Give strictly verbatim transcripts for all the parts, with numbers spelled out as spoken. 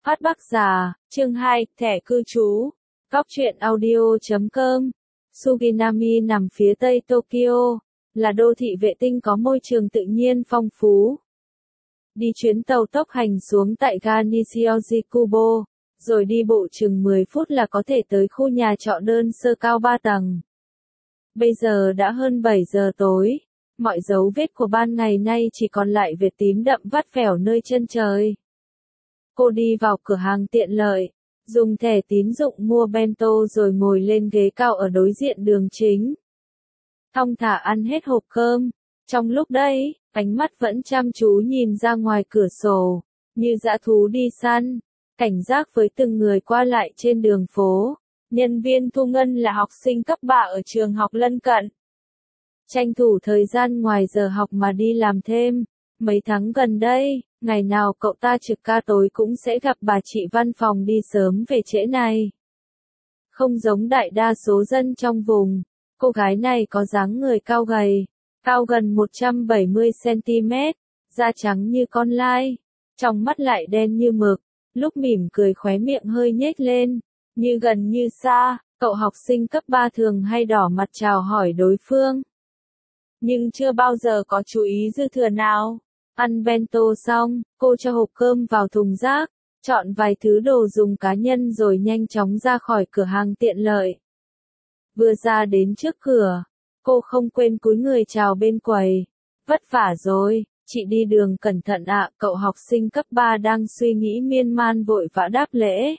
Phát Bắc Già, chương hai, thẻ cư trú. Góc truyện audio chấm com. Suginami nằm phía tây Tokyo, là đô thị vệ tinh có môi trường tự nhiên phong phú. Đi chuyến tàu tốc hành xuống tại ga Nishioji Kubo, rồi đi bộ chừng mười phút là có thể tới khu nhà trọ đơn sơ cao ba tầng. Bây giờ đã hơn bảy giờ tối, mọi dấu vết của ban ngày nay chỉ còn lại vệt tím đậm vắt vẻo nơi chân trời. Cô đi vào cửa hàng tiện lợi, dùng thẻ tín dụng mua bento rồi ngồi lên ghế cao ở đối diện đường chính. Thong thả ăn hết hộp cơm, trong lúc đấy, ánh mắt vẫn chăm chú nhìn ra ngoài cửa sổ, như dã thú đi săn, cảnh giác với từng người qua lại trên đường phố. Nhân viên thu ngân là học sinh cấp ba ở trường học lân cận. Tranh thủ thời gian ngoài giờ học mà đi làm thêm. Mấy tháng gần đây, ngày nào cậu ta trực ca tối cũng sẽ gặp bà chị văn phòng đi sớm về trễ này. Không giống đại đa số dân trong vùng, cô gái này có dáng người cao gầy, cao gần một trăm bảy mươi xăng ti mét, da trắng như con lai, trong mắt lại đen như mực, lúc mỉm cười khóe miệng hơi nhếch lên, như gần như xa. Cậu học sinh cấp ba thường hay đỏ mặt chào hỏi đối phương, nhưng chưa bao giờ có chú ý dư thừa nào. Ăn bento xong, cô cho hộp cơm vào thùng rác, chọn vài thứ đồ dùng cá nhân rồi nhanh chóng ra khỏi cửa hàng tiện lợi. Vừa ra đến trước cửa, cô không quên cúi người chào bên quầy. Vất vả rồi, chị đi đường cẩn thận ạ. Cậu học sinh cấp ba đang suy nghĩ miên man vội vã đáp lễ.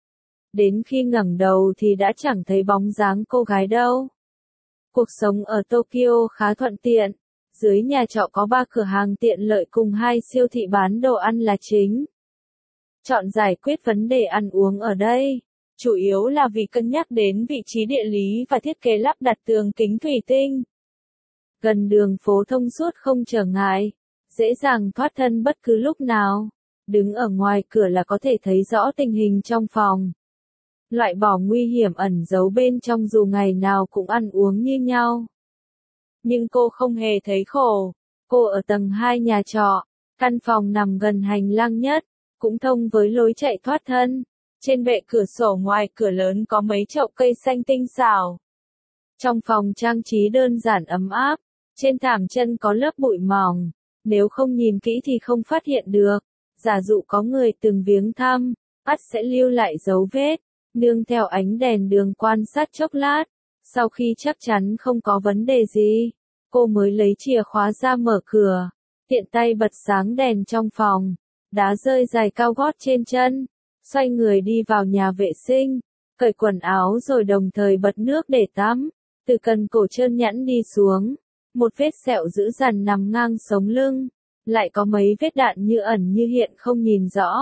Đến khi ngẩng đầu thì đã chẳng thấy bóng dáng cô gái đâu. Cuộc sống ở Tokyo khá thuận tiện. Dưới nhà trọ có ba cửa hàng tiện lợi cùng hai siêu thị bán đồ ăn là chính. Chọn giải quyết vấn đề ăn uống ở đây, chủ yếu là vì cân nhắc đến vị trí địa lý và thiết kế lắp đặt tường kính thủy tinh. Gần đường phố thông suốt không trở ngại, dễ dàng thoát thân bất cứ lúc nào. Đứng ở ngoài cửa là có thể thấy rõ tình hình trong phòng. Loại bỏ nguy hiểm ẩn giấu bên trong dù ngày nào cũng ăn uống như nhau. Nhưng cô không hề thấy khổ. Cô ở tầng hai nhà trọ, căn phòng nằm gần hành lang nhất, cũng thông với lối chạy thoát thân. Trên bệ cửa sổ ngoài cửa lớn có mấy chậu cây xanh tinh xảo. Trong phòng trang trí đơn giản ấm áp, trên thảm chân có lớp bụi mỏng, nếu không nhìn kỹ thì không phát hiện được. Giả dụ có người từng viếng thăm, ắt sẽ lưu lại dấu vết. Nương theo ánh đèn đường quan sát chốc lát, sau khi chắc chắn không có vấn đề gì, cô mới lấy chìa khóa ra mở cửa, tiện tay bật sáng đèn trong phòng, đá rơi giày cao gót trên chân, xoay người đi vào nhà vệ sinh, cởi quần áo rồi đồng thời bật nước để tắm, từ cần cổ trơn nhẵn đi xuống, một vết sẹo dữ dằn nằm ngang sống lưng, lại có mấy vết đạn như ẩn như hiện không nhìn rõ.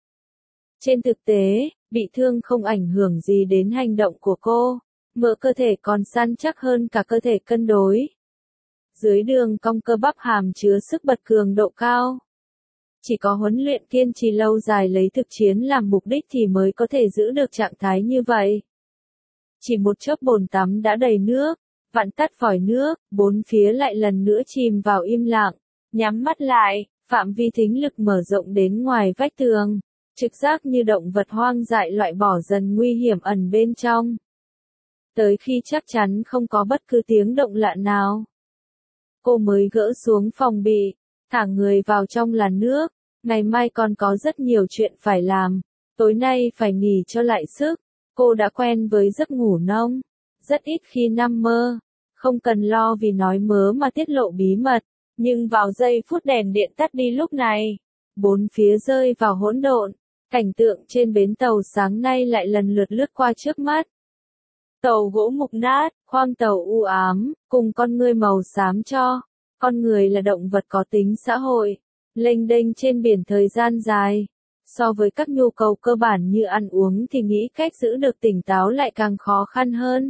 Trên thực tế, bị thương không ảnh hưởng gì đến hành động của cô, mỡ cơ thể còn săn chắc hơn cả cơ thể cân đối. Dưới đường cong cơ bắp hàm chứa sức bật cường độ cao. Chỉ có huấn luyện kiên trì lâu dài lấy thực chiến làm mục đích thì mới có thể giữ được trạng thái như vậy. Chỉ một chốc bồn tắm đã đầy nước, vặn tắt vòi nước, bốn phía lại lần nữa chìm vào im lặng, nhắm mắt lại, phạm vi thính lực mở rộng đến ngoài vách tường. Trực giác như động vật hoang dại loại bỏ dần nguy hiểm ẩn bên trong. Tới khi chắc chắn không có bất cứ tiếng động lạ nào, cô mới gỡ xuống phòng bị, thả người vào trong làn nước. Ngày mai còn có rất nhiều chuyện phải làm, tối nay phải nghỉ cho lại sức. Cô đã quen với giấc ngủ nông, rất ít khi nằm mơ, không cần lo vì nói mớ mà tiết lộ bí mật. Nhưng vào giây phút đèn điện tắt đi lúc này, bốn phía rơi vào hỗn độn. Cảnh tượng trên bến tàu sáng nay lại lần lượt lướt qua trước mắt. Tàu gỗ mục nát, khoang tàu u ám, cùng con người màu xám cho. Con người là động vật có tính xã hội, lênh đênh trên biển thời gian dài. So với các nhu cầu cơ bản như ăn uống thì nghĩ cách giữ được tỉnh táo lại càng khó khăn hơn.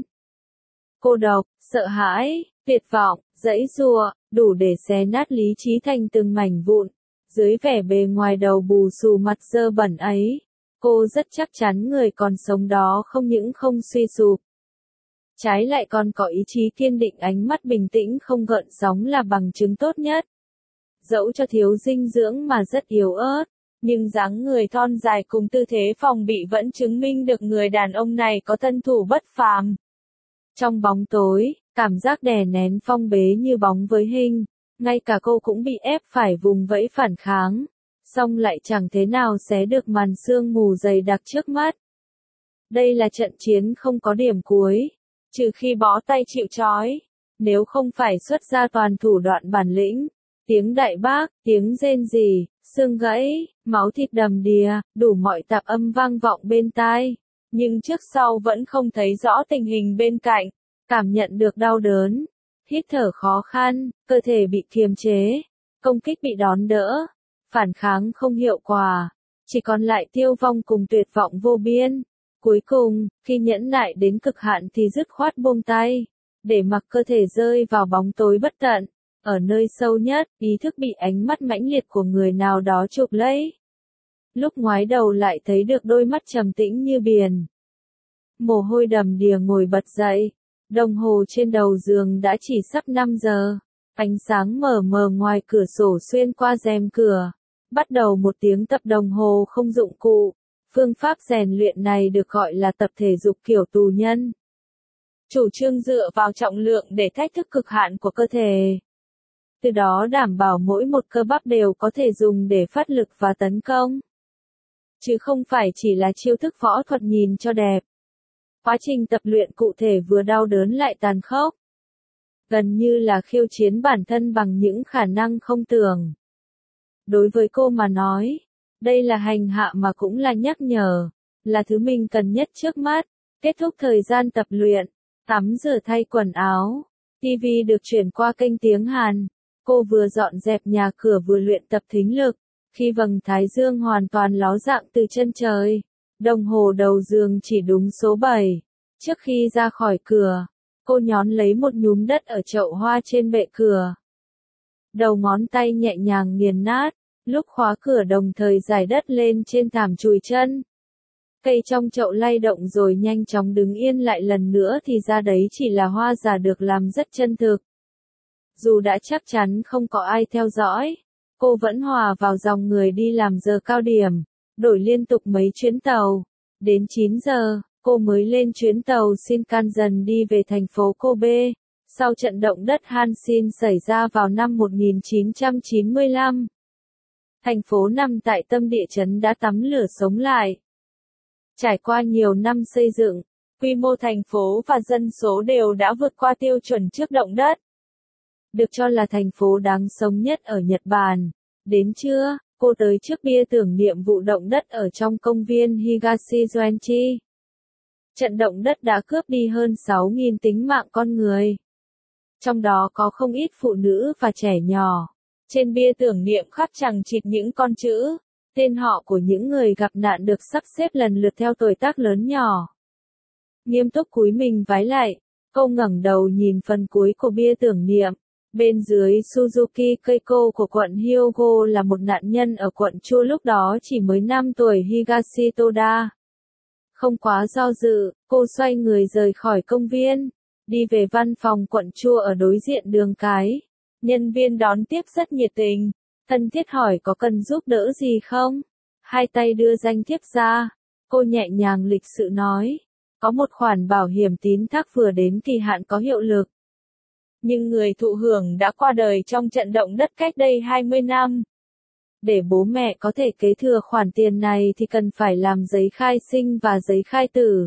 Cô độc, sợ hãi, tuyệt vọng, giãy giụa, đủ để xé nát lý trí thành từng mảnh vụn. Dưới vẻ bề ngoài đầu bù xù mặt dơ bẩn ấy, cô rất chắc chắn người còn sống đó không những không suy sụp, trái lại còn có ý chí kiên định, ánh mắt bình tĩnh không gợn sóng là bằng chứng tốt nhất. Dẫu cho thiếu dinh dưỡng mà rất yếu ớt, Nhưng dáng người thon dài cùng tư thế phòng bị vẫn chứng minh được người đàn ông này có thân thủ bất phàm. Trong bóng tối, cảm giác đè nén phong bế như bóng với hình, ngay cả cô cũng bị ép phải vùng vẫy phản kháng, song lại chẳng thế nào xé được màn sương mù dày đặc trước mắt. Đây là trận chiến không có điểm cuối, trừ khi bó tay chịu trói, nếu không phải xuất ra toàn thủ đoạn bản lĩnh. Tiếng đại bác, tiếng rên rỉ, xương gãy, máu thịt đầm đìa, đủ mọi tạp âm vang vọng bên tai. Nhưng trước sau vẫn không thấy rõ tình hình bên cạnh, cảm nhận được đau đớn, hít thở khó khăn, cơ thể bị kiềm chế, công kích bị đón đỡ, phản kháng không hiệu quả, chỉ còn lại tiêu vong cùng tuyệt vọng vô biên. Cuối cùng, khi nhẫn nại đến cực hạn thì dứt khoát buông tay, để mặc cơ thể rơi vào bóng tối bất tận. Ở nơi sâu nhất, ý thức bị ánh mắt mãnh liệt của người nào đó chụp lấy. Lúc ngoái đầu lại thấy được đôi mắt trầm tĩnh như biển. Mồ hôi đầm đìa ngồi bật dậy, đồng hồ trên đầu giường đã chỉ sắp năm giờ, ánh sáng mờ mờ ngoài cửa sổ xuyên qua rèm cửa. Bắt đầu một tiếng tập đồng hồ không dụng cụ, phương pháp rèn luyện này được gọi là tập thể dục kiểu tù nhân. Chủ trương dựa vào trọng lượng để thách thức cực hạn của cơ thể. Từ đó đảm bảo mỗi một cơ bắp đều có thể dùng để phát lực và tấn công. Chứ không phải chỉ là chiêu thức võ thuật nhìn cho đẹp. Quá trình tập luyện cụ thể vừa đau đớn lại tàn khốc. Gần như là khiêu chiến bản thân bằng những khả năng không tưởng. Đối với cô mà nói, đây là hành hạ mà cũng là nhắc nhở, là thứ mình cần nhất trước mắt. Kết thúc thời gian tập luyện, tắm rửa thay quần áo, ti vi được chuyển qua kênh tiếng Hàn. Cô vừa dọn dẹp nhà cửa vừa luyện tập thính lực, khi vầng thái dương hoàn toàn ló dạng từ chân trời. Đồng hồ đầu giường chỉ đúng số bảy. Trước khi ra khỏi cửa, cô nhón lấy một nhúm đất ở chậu hoa trên bệ cửa. Đầu ngón tay nhẹ nhàng nghiền nát, lúc khóa cửa đồng thời giải đất lên trên thảm chùi chân. Cây trong chậu lay động rồi nhanh chóng đứng yên lại lần nữa thì ra đấy chỉ là hoa giả được làm rất chân thực. Dù đã chắc chắn không có ai theo dõi, cô vẫn hòa vào dòng người đi làm giờ cao điểm, đổi liên tục mấy chuyến tàu. Đến chín giờ, cô mới lên chuyến tàu Shinkansen đi về thành phố Kobe, sau trận động đất Hanshin xảy ra vào năm một nghìn chín trăm chín mươi lăm. Thành phố nằm tại tâm địa chấn đã tắm lửa sống lại. Trải qua nhiều năm xây dựng, quy mô thành phố và dân số đều đã vượt qua tiêu chuẩn trước động đất. Được cho là thành phố đáng sống nhất ở Nhật Bản. Đến trưa, cô tới trước bia tưởng niệm vụ động đất ở trong công viên Higashi-Zuenchi. Trận động đất đã cướp đi hơn sáu nghìn tính mạng con người. Trong đó có không ít phụ nữ và trẻ nhỏ. Trên bia tưởng niệm khắc chằng chịt những con chữ, tên họ của những người gặp nạn được sắp xếp lần lượt theo tuổi tác lớn nhỏ. Nghiêm túc cúi mình vái lại, cô ngẩng đầu nhìn phần cuối của bia tưởng niệm. Bên dưới Suzuki Keiko của quận Hyogo là một nạn nhân ở quận Chua lúc đó chỉ mới năm tuổi Higashi Toda. Không quá do dự, cô xoay người rời khỏi công viên, đi về văn phòng quận Chua ở đối diện đường cái. Nhân viên đón tiếp rất nhiệt tình, thân thiết hỏi có cần giúp đỡ gì không? Hai tay đưa danh thiếp ra, cô nhẹ nhàng lịch sự nói, có một khoản bảo hiểm tín thác vừa đến kỳ hạn có hiệu lực. Nhưng người thụ hưởng đã qua đời trong trận động đất cách đây hai mươi năm. Để bố mẹ có thể kế thừa khoản tiền này thì cần phải làm giấy khai sinh và giấy khai tử.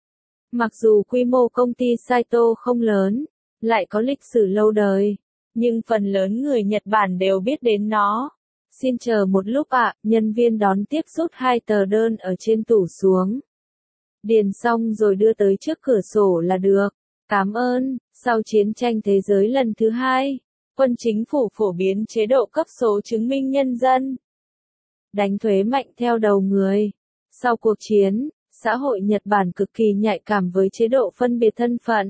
Mặc dù quy mô công ty Saito không lớn, lại có lịch sử lâu đời, nhưng phần lớn người Nhật Bản đều biết đến nó. Xin chờ một lúc ạ, nhân viên đón tiếp rút hai tờ đơn ở trên tủ xuống. Điền xong rồi đưa tới trước cửa sổ là được. Cảm ơn. Sau chiến tranh thế giới lần thứ hai, quân chính phủ phổ biến chế độ cấp số chứng minh nhân dân. Đánh thuế mạnh theo đầu người. Sau cuộc chiến, xã hội Nhật Bản cực kỳ nhạy cảm với chế độ phân biệt thân phận.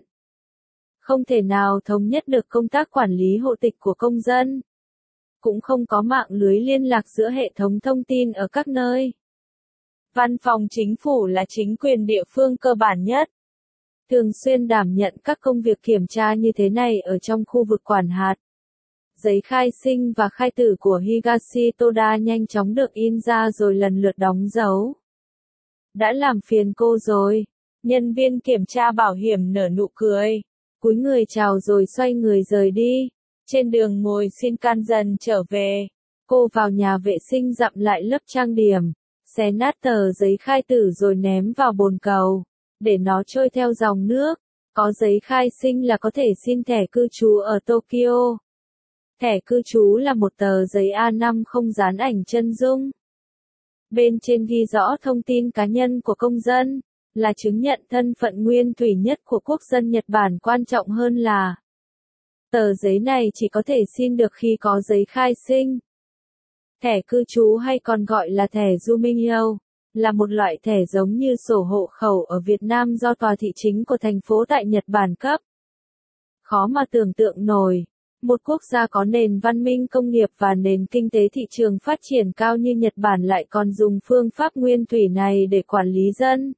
Không thể nào thống nhất được công tác quản lý hộ tịch của công dân. Cũng không có mạng lưới liên lạc giữa hệ thống thông tin ở các nơi. Văn phòng chính phủ là chính quyền địa phương cơ bản nhất. Thường xuyên đảm nhận các công việc kiểm tra như thế này ở trong khu vực quản hạt. Giấy khai sinh và khai tử của Higashi Toda nhanh chóng được in ra rồi lần lượt đóng dấu. Đã làm phiền cô rồi. Nhân viên kiểm tra bảo hiểm nở nụ cười. Cúi người chào rồi xoay người rời đi. Trên đường ngồi Shinkansen trở về. Cô vào nhà vệ sinh dặm lại lớp trang điểm. Xé nát tờ giấy khai tử rồi ném vào bồn cầu. Để nó trôi theo dòng nước. Có giấy khai sinh là có thể xin thẻ cư trú ở Tokyo. Thẻ cư trú là một tờ giấy A năm không dán ảnh chân dung. Bên trên ghi rõ thông tin cá nhân của công dân, là chứng nhận thân phận nguyên thủy nhất của quốc dân Nhật Bản. Quan trọng hơn là tờ giấy này chỉ có thể xin được khi có giấy khai sinh. Thẻ cư trú hay còn gọi là thẻ Jumingyo, là một loại thẻ giống như sổ hộ khẩu ở Việt Nam do tòa thị chính của thành phố tại Nhật Bản cấp. Khó mà tưởng tượng nổi, một quốc gia có nền văn minh công nghiệp và nền kinh tế thị trường phát triển cao như Nhật Bản lại còn dùng phương pháp nguyên thủy này để quản lý dân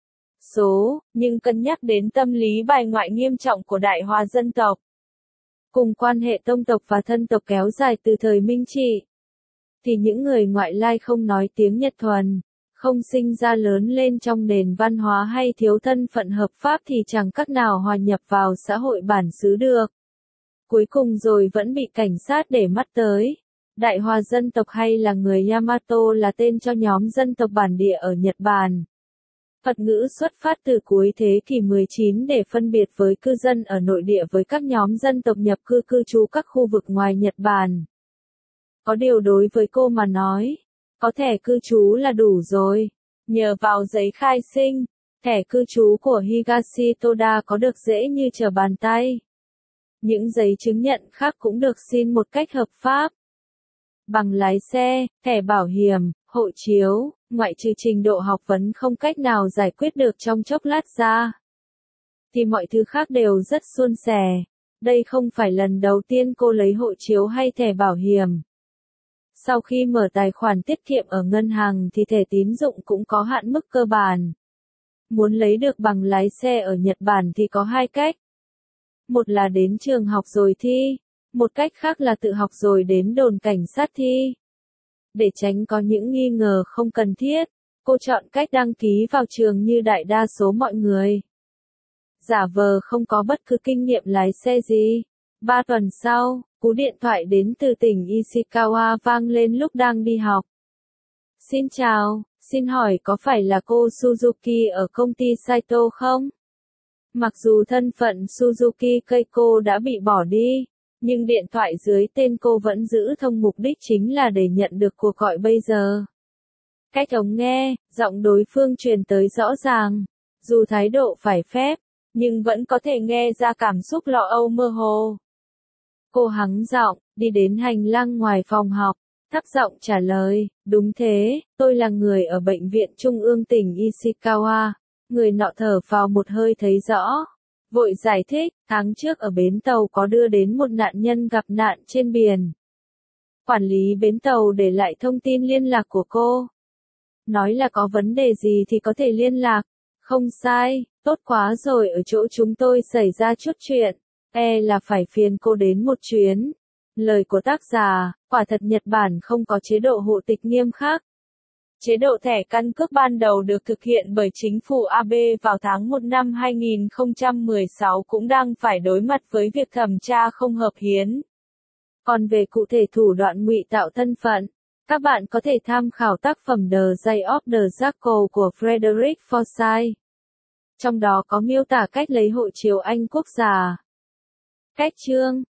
số, nhưng cân nhắc đến tâm lý bài ngoại nghiêm trọng của Đại Hòa dân tộc, cùng quan hệ tông tộc và thân tộc kéo dài từ thời Minh Trị, thì những người ngoại lai không nói tiếng Nhật thuần, không sinh ra lớn lên trong nền văn hóa hay thiếu thân phận hợp pháp thì chẳng cách nào hòa nhập vào xã hội bản xứ được. Cuối cùng rồi vẫn bị cảnh sát để mắt tới. Đại Hòa dân tộc hay là người Yamato là tên cho nhóm dân tộc bản địa ở Nhật Bản. Thuật ngữ xuất phát từ cuối thế kỷ mười chín để phân biệt với cư dân ở nội địa với các nhóm dân tộc nhập cư cư trú các khu vực ngoài Nhật Bản. Có điều đối với cô mà nói, có thẻ cư trú là đủ rồi. Nhờ vào giấy khai sinh, thẻ cư trú của Higashi Toda có được dễ như trở bàn tay. Những giấy chứng nhận khác cũng được xin một cách hợp pháp. Bằng lái xe, thẻ bảo hiểm, hộ chiếu, ngoại trừ trình độ học vấn không cách nào giải quyết được trong chốc lát ra, thì mọi thứ khác đều rất suôn sẻ. Đây không phải lần đầu tiên cô lấy hộ chiếu hay thẻ bảo hiểm. Sau khi mở tài khoản tiết kiệm ở ngân hàng thì thẻ tín dụng cũng có hạn mức cơ bản. Muốn lấy được bằng lái xe ở Nhật Bản thì có hai cách. Một là đến trường học rồi thi, một cách khác là tự học rồi đến đồn cảnh sát thi. Để tránh có những nghi ngờ không cần thiết, cô chọn cách đăng ký vào trường như đại đa số mọi người. Giả vờ không có bất cứ kinh nghiệm lái xe gì. Ba tuần sau, cú điện thoại đến từ tỉnh Ishikawa vang lên lúc đang đi học. Xin chào, xin hỏi có phải là cô Suzuki ở công ty Saito không? Mặc dù thân phận Suzuki Keiko đã bị bỏ đi, nhưng điện thoại dưới tên cô vẫn giữ thông mục đích chính là để nhận được cuộc gọi bây giờ. Cách ống nghe, giọng đối phương truyền tới rõ ràng, dù thái độ phải phép, nhưng vẫn có thể nghe ra cảm xúc lo âu mơ hồ. Cô hắng giọng, đi đến hành lang ngoài phòng học, thấp giọng trả lời, đúng thế, tôi là người ở bệnh viện trung ương tỉnh Ishikawa. Người nọ thở phào một hơi thấy rõ. Vội giải thích, tháng trước ở bến tàu có đưa đến một nạn nhân gặp nạn trên biển. Quản lý bến tàu để lại thông tin liên lạc của cô. Nói là có vấn đề gì thì có thể liên lạc. Không sai, tốt quá rồi, ở chỗ chúng tôi xảy ra chút chuyện. E là phải phiền cô đến một chuyến. Lời của tác giả, quả thật Nhật Bản không có chế độ hộ tịch nghiêm khắc. Chế độ thẻ căn cước ban đầu được thực hiện bởi chính phủ Abe vào tháng một năm hai nghìn không trăm mười sáu cũng đang phải đối mặt với việc thẩm tra không hợp hiến. Còn về cụ thể thủ đoạn ngụy tạo thân phận, các bạn có thể tham khảo tác phẩm The Day of the Jackal của Frederick Forsyth. Trong đó có miêu tả cách lấy hộ chiếu Anh quốc gia. Cách chương